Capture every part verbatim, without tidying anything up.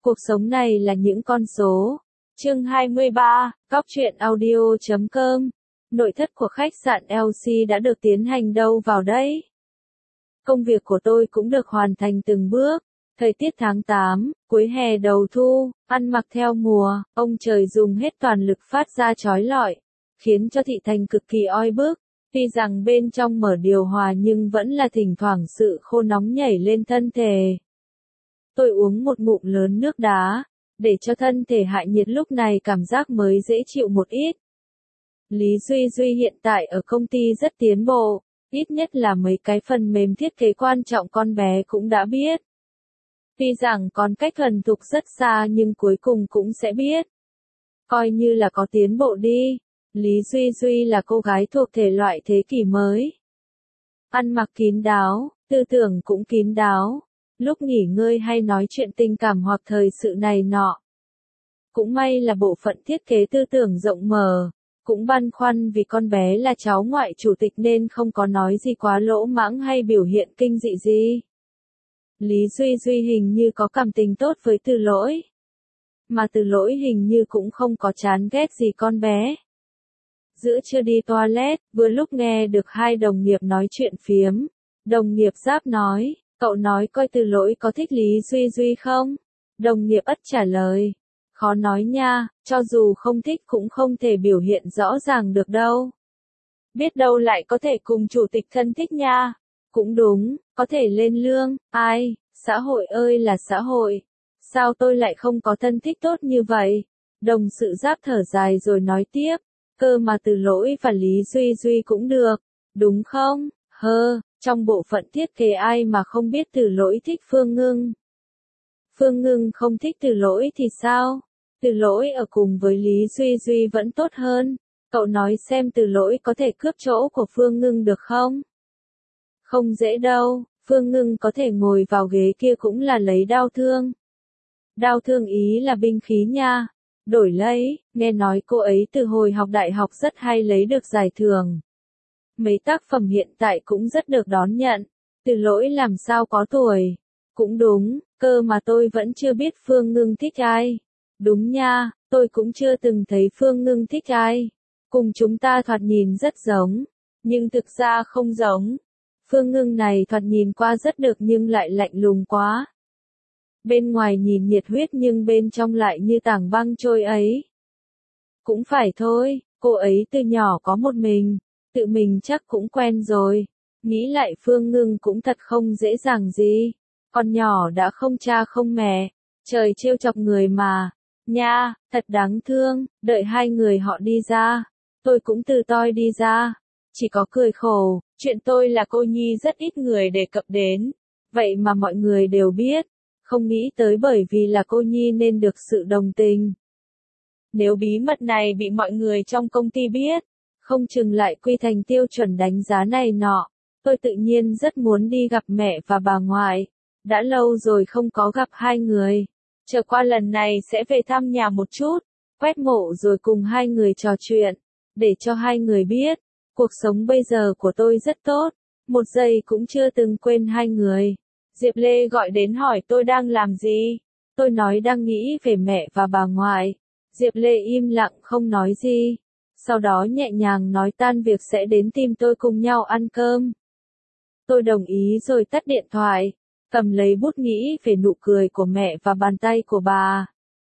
Cuộc sống này là những con số. Chương hai mươi ba, Cóc truyện audio chấm com. Nội thất của khách sạn lờ xê đã được tiến hành đâu vào đấy. Công việc của tôi cũng được hoàn thành từng bước. Thời tiết tháng tám, cuối hè đầu thu, ăn mặc theo mùa, ông trời dùng hết toàn lực phát ra chói lọi, khiến cho thị thành cực kỳ oi bức. Tuy rằng bên trong mở điều hòa nhưng vẫn là thỉnh thoảng sự khô nóng nhảy lên thân thể. Tôi uống một ngụm lớn nước đá, để cho thân thể hạ nhiệt lúc này cảm giác mới dễ chịu một ít. Lý Duy Duy hiện tại ở công ty rất tiến bộ, ít nhất là mấy cái phần mềm thiết kế quan trọng con bé cũng đã biết. Tuy rằng còn cách thuần thục rất xa nhưng cuối cùng cũng sẽ biết. Coi như là có tiến bộ đi. Lý Duy Duy là cô gái thuộc thể loại thế kỷ mới. Ăn mặc kín đáo, tư tưởng cũng kín đáo. Lúc nghỉ ngơi hay nói chuyện tình cảm hoặc thời sự này nọ. Cũng may là bộ phận thiết kế tư tưởng rộng mở. Cũng băn khoăn vì con bé là cháu ngoại chủ tịch nên không có nói gì quá lỗ mãng hay biểu hiện kinh dị gì. Lý Duy Duy hình như có cảm tình tốt với Từ Lỗi. Mà Từ Lỗi hình như cũng không có chán ghét gì con bé. Giữa trưa đi toilet, vừa lúc nghe được hai đồng nghiệp nói chuyện phiếm. Đồng nghiệp Giáp nói, cậu nói coi Từ Lỗi có thích Lý Duy Duy không? Đồng nghiệp Ất trả lời, khó nói nha, cho dù không thích cũng không thể biểu hiện rõ ràng được đâu. Biết đâu lại có thể cùng chủ tịch thân thích nha. Cũng đúng, có thể lên lương, ai, xã hội ơi là xã hội. Sao tôi lại không có thân thích tốt như vậy? Đồng sự Giáp thở dài rồi nói tiếp, cơ mà Từ Lỗi và Lý Duy Duy cũng được, đúng không? Hơ, trong bộ phận thiết kế ai mà không biết Từ Lỗi thích Phương Ngưng. Phương Ngưng không thích Từ Lỗi thì sao? Từ Lỗi ở cùng với Lý Duy Duy vẫn tốt hơn. Cậu nói xem Từ Lỗi có thể cướp chỗ của Phương Ngưng được không? Không dễ đâu, Phương Ngưng có thể ngồi vào ghế kia cũng là lấy đao thương. Đao thương ý là binh khí nha. Đổi lấy, nghe nói cô ấy từ hồi học đại học rất hay lấy được giải thưởng. Mấy tác phẩm hiện tại cũng rất được đón nhận. Từ Lỗi làm sao có tuổi. Cũng đúng, cơ mà tôi vẫn chưa biết Phương Ngưng thích ai. Đúng nha, tôi cũng chưa từng thấy Phương Ngưng thích ai. Cùng chúng ta thoạt nhìn rất giống, nhưng thực ra không giống. Phương Ngưng này thoạt nhìn qua rất được nhưng lại lạnh lùng quá. Bên ngoài nhìn nhiệt huyết nhưng bên trong lại như tảng băng trôi ấy. Cũng phải thôi, cô ấy từ nhỏ có một mình, tự mình chắc cũng quen rồi. Nghĩ lại Phương Ngưng cũng thật không dễ dàng gì. Con nhỏ đã không cha không mẹ, trời trêu chọc người mà. Nha, thật đáng thương, đợi hai người họ đi ra. Tôi cũng từ toi đi ra. Chỉ có cười khổ, chuyện tôi là cô nhi rất ít người đề cập đến. Vậy mà mọi người đều biết. Không nghĩ tới bởi vì là cô nhi nên được sự đồng tình. Nếu bí mật này bị mọi người trong công ty biết, không chừng lại quy thành tiêu chuẩn đánh giá này nọ. Tôi tự nhiên rất muốn đi gặp mẹ và bà ngoại. Đã lâu rồi không có gặp hai người. Chờ qua lần này sẽ về thăm nhà một chút, quét mộ rồi cùng hai người trò chuyện, để cho hai người biết, cuộc sống bây giờ của tôi rất tốt, một giây cũng chưa từng quên hai người. Diệp Lê gọi đến hỏi tôi đang làm gì, tôi nói đang nghĩ về mẹ và bà ngoại. Diệp Lê im lặng không nói gì, sau đó nhẹ nhàng nói tan việc sẽ đến tìm tôi cùng nhau ăn cơm. Tôi đồng ý rồi tắt điện thoại. Cầm lấy bút nghĩ về nụ cười của mẹ và bàn tay của bà.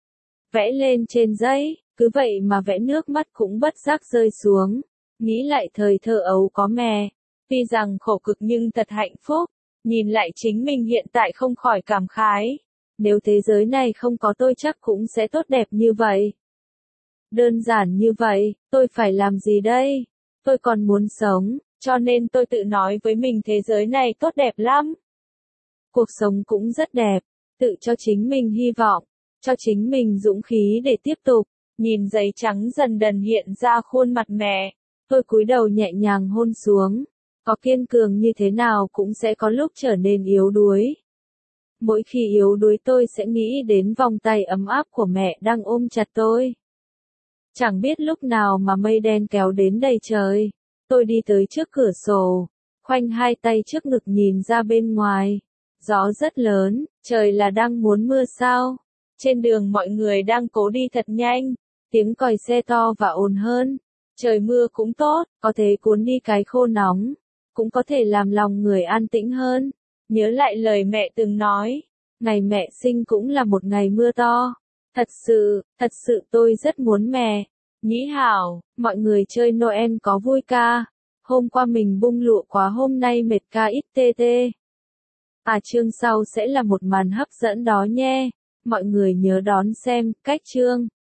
Vẽ lên trên giấy, cứ vậy mà vẽ nước mắt cũng bất giác rơi xuống. Nghĩ lại thời thơ ấu có mẹ, tuy rằng khổ cực nhưng thật hạnh phúc. Nhìn lại chính mình hiện tại không khỏi cảm khái. Nếu thế giới này không có tôi chắc cũng sẽ tốt đẹp như vậy. Đơn giản như vậy, tôi phải làm gì đây? Tôi còn muốn sống, cho nên tôi tự nói với mình thế giới này tốt đẹp lắm. Cuộc sống cũng rất đẹp, tự cho chính mình hy vọng, cho chính mình dũng khí để tiếp tục. Nhìn giấy trắng dần dần hiện ra khuôn mặt mẹ, tôi cúi đầu nhẹ nhàng hôn xuống. Có kiên cường như thế nào cũng sẽ có lúc trở nên yếu đuối. Mỗi khi yếu đuối tôi sẽ nghĩ đến vòng tay ấm áp của mẹ đang ôm chặt tôi. Chẳng biết lúc nào mà mây đen kéo đến đầy trời. Tôi đi tới trước cửa sổ, khoanh hai tay trước ngực nhìn ra bên ngoài. Gió rất lớn, trời là đang muốn mưa sao? Trên đường mọi người đang cố đi thật nhanh, tiếng còi xe to và ồn hơn. Trời mưa cũng tốt, có thể cuốn đi cái khô nóng, cũng có thể làm lòng người an tĩnh hơn. Nhớ lại lời mẹ từng nói, ngày mẹ sinh cũng là một ngày mưa to. Thật sự, thật sự tôi rất muốn mẹ. Nhĩ hảo, mọi người chơi Noel có vui ca. Hôm qua mình bung lụa quá, hôm nay mệt ca ít tê tê. À chương sau sẽ là một màn hấp dẫn đó nhé. Mọi người nhớ đón xem, cách chương.